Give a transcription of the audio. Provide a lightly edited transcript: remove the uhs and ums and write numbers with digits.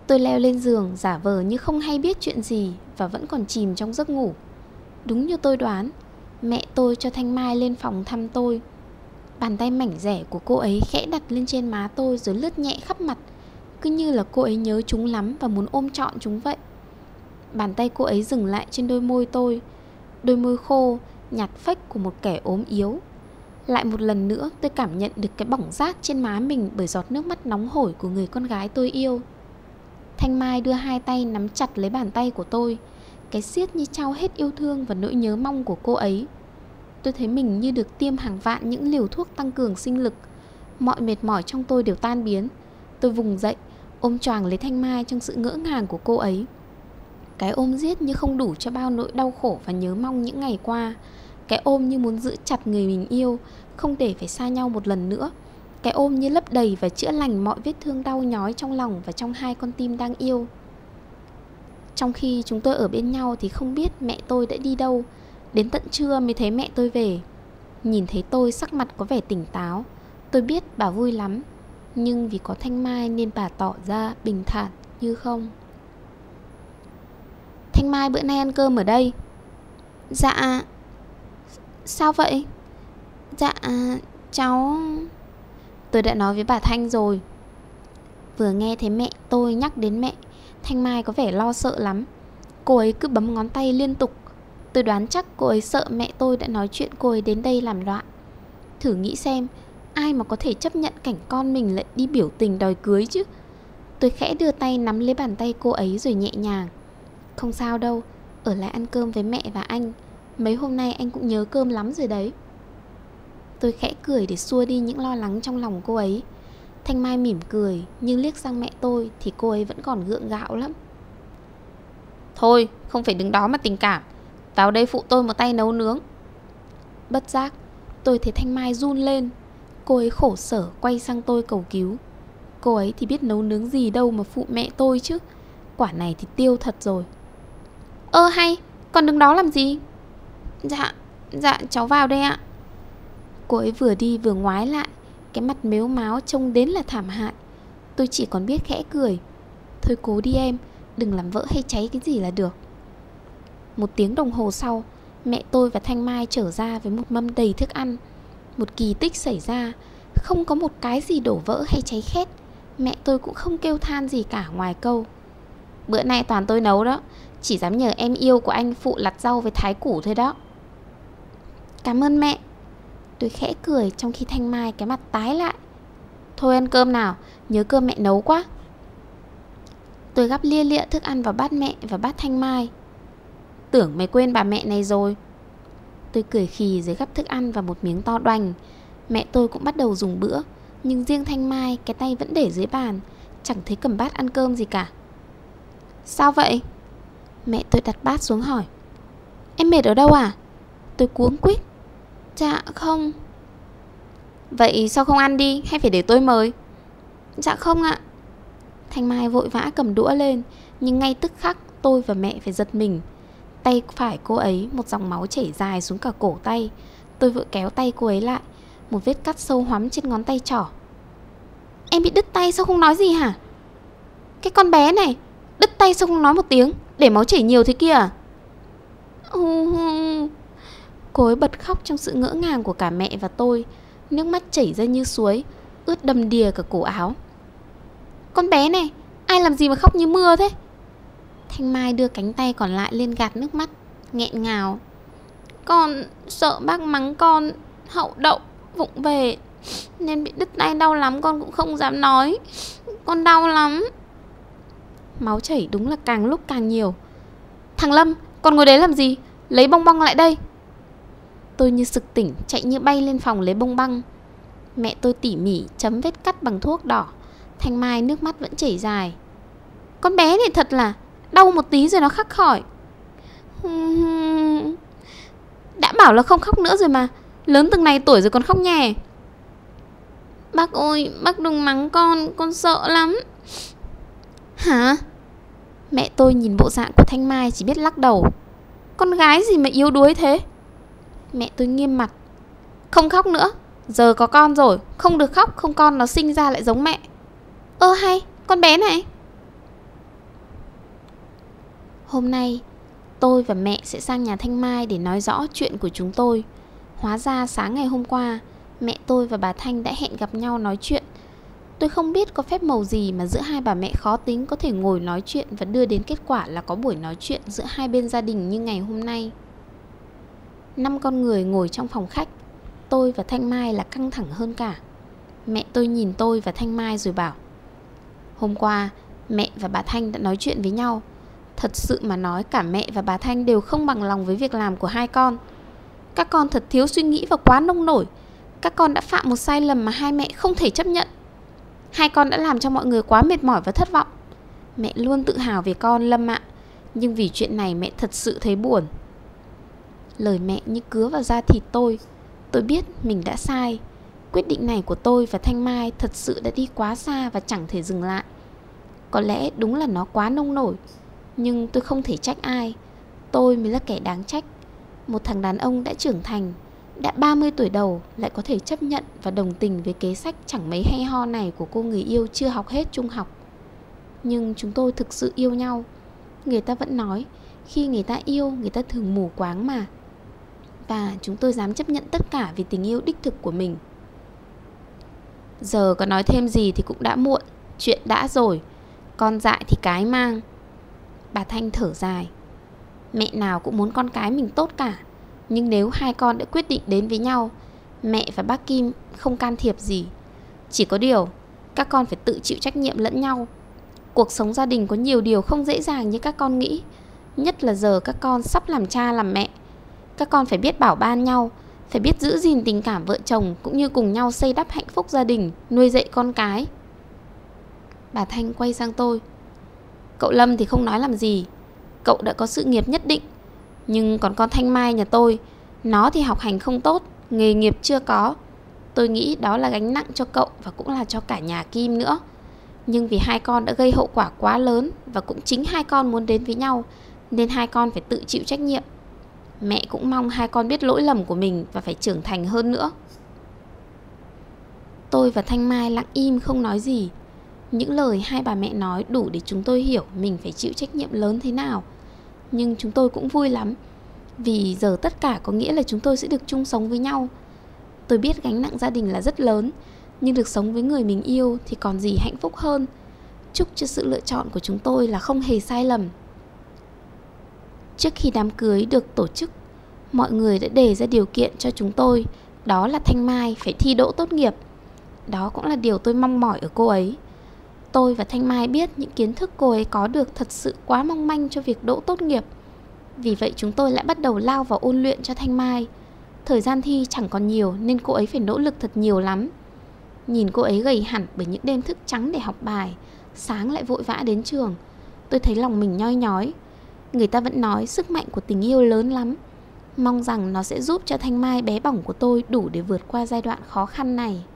Tôi leo lên giường giả vờ như không hay biết chuyện gì và vẫn còn chìm trong giấc ngủ. Đúng như tôi đoán, mẹ tôi cho Thanh Mai lên phòng thăm tôi. Bàn tay mảnh rẻ của cô ấy khẽ đặt lên trên má tôi rồi lướt nhẹ khắp mặt, cứ như là cô ấy nhớ chúng lắm và muốn ôm trọn chúng vậy. Bàn tay cô ấy dừng lại trên đôi môi tôi, đôi môi khô, nhạt phách của một kẻ ốm yếu. Lại một lần nữa tôi cảm nhận được cái bỏng rát trên má mình bởi giọt nước mắt nóng hổi của người con gái tôi yêu. Thanh Mai đưa hai tay nắm chặt lấy bàn tay của tôi, cái siết như trao hết yêu thương và nỗi nhớ mong của cô ấy. Tôi thấy mình như được tiêm hàng vạn những liều thuốc tăng cường sinh lực. Mọi mệt mỏi trong tôi đều tan biến. Tôi vùng dậy, ôm choàng lấy Thanh Mai trong sự ngỡ ngàng của cô ấy. Cái ôm giết như không đủ cho bao nỗi đau khổ và nhớ mong những ngày qua. Cái ôm như muốn giữ chặt người mình yêu, không để phải xa nhau một lần nữa. Cái ôm như lấp đầy và chữa lành mọi vết thương đau nhói trong lòng và trong hai con tim đang yêu. Trong khi chúng tôi ở bên nhau thì không biết mẹ tôi đã đi đâu. Đến tận trưa mới thấy mẹ tôi về. Nhìn thấy tôi sắc mặt có vẻ tỉnh táo, tôi biết bà vui lắm. Nhưng vì có Thanh Mai nên bà tỏ ra bình thản như không. Thanh Mai bữa nay ăn cơm ở đây. Dạ. Sao vậy? Dạ, cháu... Tôi đã nói với bà Thanh rồi. Vừa nghe thấy mẹ tôi nhắc đến mẹ, Thanh Mai có vẻ lo sợ lắm. Cô ấy cứ bấm ngón tay liên tục. Tôi đoán chắc cô ấy sợ mẹ tôi đã nói chuyện cô ấy đến đây làm loạn. Thử nghĩ xem, ai mà có thể chấp nhận cảnh con mình lại đi biểu tình đòi cưới chứ. Tôi khẽ đưa tay nắm lấy bàn tay cô ấy rồi nhẹ nhàng. Không sao đâu, ở lại ăn cơm với mẹ và anh. Mấy hôm nay anh cũng nhớ cơm lắm rồi đấy. Tôi khẽ cười để xua đi những lo lắng trong lòng cô ấy. Thanh Mai mỉm cười, nhưng liếc sang mẹ tôi thì cô ấy vẫn còn gượng gạo lắm. Thôi, không phải đứng đó mà tình cảm. Vào đây phụ tôi một tay nấu nướng. Bất giác, tôi thấy Thanh Mai run lên. Cô ấy khổ sở quay sang tôi cầu cứu. Cô ấy thì biết nấu nướng gì đâu mà phụ mẹ tôi chứ. Quả này thì tiêu thật rồi. Hay, con đứng đó làm gì? Dạ cháu vào đây ạ. Cô ấy vừa đi vừa ngoái lại, cái mặt mếu máo trông đến là thảm hại. Tôi chỉ còn biết khẽ cười. Thôi cố đi em, đừng làm vỡ hay cháy cái gì là được. Một tiếng đồng hồ sau, mẹ tôi và Thanh Mai trở ra với một mâm đầy thức ăn. Một kỳ tích xảy ra, không có một cái gì đổ vỡ hay cháy khét. Mẹ tôi cũng không kêu than gì cả ngoài câu: bữa nay toàn tôi nấu đó, chỉ dám nhờ em yêu của anh phụ lặt rau với thái củ thôi đó. Cảm ơn mẹ. Tôi khẽ cười trong khi Thanh Mai cái mặt tái lại. Thôi ăn cơm nào, nhớ cơm mẹ nấu quá. Tôi gắp lia lịa thức ăn vào bát mẹ và bát Thanh Mai. Tưởng mày quên bà mẹ này rồi. Tôi cười khì rồi gắp thức ăn vào một miếng to đoành. Mẹ tôi cũng bắt đầu dùng bữa, nhưng riêng Thanh Mai cái tay vẫn để dưới bàn, chẳng thấy cầm bát ăn cơm gì cả. Sao vậy? Mẹ tôi đặt bát xuống hỏi. Em mệt ở đâu à? Tôi cuống quýt. Dạ không. Vậy sao không ăn đi, hay phải để tôi mời? Dạ không ạ. Thanh Mai vội vã cầm đũa lên, nhưng ngay tức khắc tôi và mẹ phải giật mình. Tay phải cô ấy một dòng máu chảy dài xuống cả cổ tay. Tôi vội kéo tay cô ấy lại. Một vết cắt sâu hoắm trên ngón tay trỏ. Em bị đứt tay sao không nói gì hả? Cái con bé này, đứt tay sao không nói một tiếng, để máu chảy nhiều thế kia à? Cô ấy bật khóc trong sự ngỡ ngàng của cả mẹ và tôi. Nước mắt chảy ra như suối, ướt đầm đìa cả cổ áo. Con bé này, ai làm gì mà khóc như mưa thế? Thanh Mai đưa cánh tay còn lại lên gạt nước mắt, nghẹn ngào. Con sợ bác mắng con hậu đậu, vụng về, nên bị đứt tay đau lắm, con cũng không dám nói. Con đau lắm. Máu chảy đúng là càng lúc càng nhiều. Thằng Lâm, con ngồi đấy làm gì? Lấy bông băng lại đây. Tôi như sực tỉnh, chạy như bay lên phòng lấy bông băng. Mẹ tôi tỉ mỉ chấm vết cắt bằng thuốc đỏ. Thanh Mai nước mắt vẫn chảy dài. Con bé này thật là đau một tí rồi nó khắc khỏi. Đã bảo là không khóc nữa rồi mà, lớn từng này tuổi rồi còn khóc nhè. Bác ơi, bác đừng mắng con sợ lắm. Hả? Mẹ tôi nhìn bộ dạng của Thanh Mai chỉ biết lắc đầu. Con gái gì mà yếu đuối thế? Mẹ tôi nghiêm mặt. Không khóc nữa, giờ có con rồi, không được khóc, không con nó sinh ra lại giống mẹ. Hay, con bé này. Hôm nay tôi và mẹ sẽ sang nhà Thanh Mai để nói rõ chuyện của chúng tôi. Hóa ra sáng ngày hôm qua, mẹ tôi và bà Thanh đã hẹn gặp nhau nói chuyện. Tôi không biết có phép màu gì mà giữa hai bà mẹ khó tính có thể ngồi nói chuyện và đưa đến kết quả là có buổi nói chuyện giữa hai bên gia đình như ngày hôm nay. 5 con người ngồi trong phòng khách. Tôi và Thanh Mai là căng thẳng hơn cả. Mẹ tôi nhìn tôi và Thanh Mai rồi bảo: hôm qua mẹ và bà Thanh đã nói chuyện với nhau. Thật sự mà nói, cả mẹ và bà Thanh đều không bằng lòng với việc làm của hai con. Các con thật thiếu suy nghĩ và quá nông nổi. Các con đã phạm một sai lầm mà hai mẹ không thể chấp nhận. Hai con đã làm cho mọi người quá mệt mỏi và thất vọng. Mẹ luôn tự hào về con Lâm ạ. Nhưng vì chuyện này mẹ thật sự thấy buồn. Lời mẹ như cứa vào da thịt tôi. Tôi biết mình đã sai. Quyết định này của tôi và Thanh Mai thật sự đã đi quá xa và chẳng thể dừng lại. Có lẽ đúng là nó quá nông nổi, nhưng tôi không thể trách ai. Tôi mới là kẻ đáng trách. Một thằng đàn ông đã trưởng thành, đã 30 tuổi đầu, lại có thể chấp nhận và đồng tình với kế sách chẳng mấy hay ho này của cô người yêu chưa học hết trung học. Nhưng chúng tôi thực sự yêu nhau. Người ta vẫn nói, khi người ta yêu, người ta thường mù quáng mà. Và chúng tôi dám chấp nhận tất cả vì tình yêu đích thực của mình. Giờ có nói thêm gì thì cũng đã muộn. Chuyện đã rồi. Con dại thì cái mang. Bà Thanh thở dài. Mẹ nào cũng muốn con cái mình tốt cả. Nhưng nếu hai con đã quyết định đến với nhau, mẹ và bác Kim không can thiệp gì. Chỉ có điều, các con phải tự chịu trách nhiệm lẫn nhau. Cuộc sống gia đình có nhiều điều không dễ dàng như các con nghĩ. Nhất là giờ các con sắp làm cha làm mẹ. Các con phải biết bảo ban nhau, phải biết giữ gìn tình cảm vợ chồng, cũng như cùng nhau xây đắp hạnh phúc gia đình, nuôi dạy con cái. Bà Thanh quay sang tôi. Cậu Lâm thì không nói làm gì. Cậu đã có sự nghiệp nhất định. Nhưng còn con Thanh Mai nhà tôi, nó thì học hành không tốt, nghề nghiệp chưa có. Tôi nghĩ đó là gánh nặng cho cậu và cũng là cho cả nhà Kim nữa. Nhưng vì hai con đã gây hậu quả quá lớn, và cũng chính hai con muốn đến với nhau, nên hai con phải tự chịu trách nhiệm. Mẹ cũng mong hai con biết lỗi lầm của mình và phải trưởng thành hơn nữa. Tôi và Thanh Mai lặng im không nói gì. Những lời hai bà mẹ nói đủ để chúng tôi hiểu mình phải chịu trách nhiệm lớn thế nào. Nhưng chúng tôi cũng vui lắm, vì giờ tất cả có nghĩa là chúng tôi sẽ được chung sống với nhau. Tôi biết gánh nặng gia đình là rất lớn, nhưng được sống với người mình yêu thì còn gì hạnh phúc hơn. Chúc cho sự lựa chọn của chúng tôi là không hề sai lầm. Trước khi đám cưới được tổ chức, mọi người đã đề ra điều kiện cho chúng tôi. Đó là Thanh Mai phải thi đỗ tốt nghiệp. Đó cũng là điều tôi mong mỏi ở cô ấy. Tôi và Thanh Mai biết những kiến thức cô ấy có được thật sự quá mong manh cho việc đỗ tốt nghiệp. Vì vậy chúng tôi lại bắt đầu lao vào ôn luyện cho Thanh Mai. Thời gian thi chẳng còn nhiều nên cô ấy phải nỗ lực thật nhiều lắm. Nhìn cô ấy gầy hẳn bởi những đêm thức trắng để học bài, sáng lại vội vã đến trường, tôi thấy lòng mình nhoi nhói. Người ta vẫn nói sức mạnh của tình yêu lớn lắm. Mong rằng nó sẽ giúp cho Thanh Mai bé bỏng của tôi đủ để vượt qua giai đoạn khó khăn này.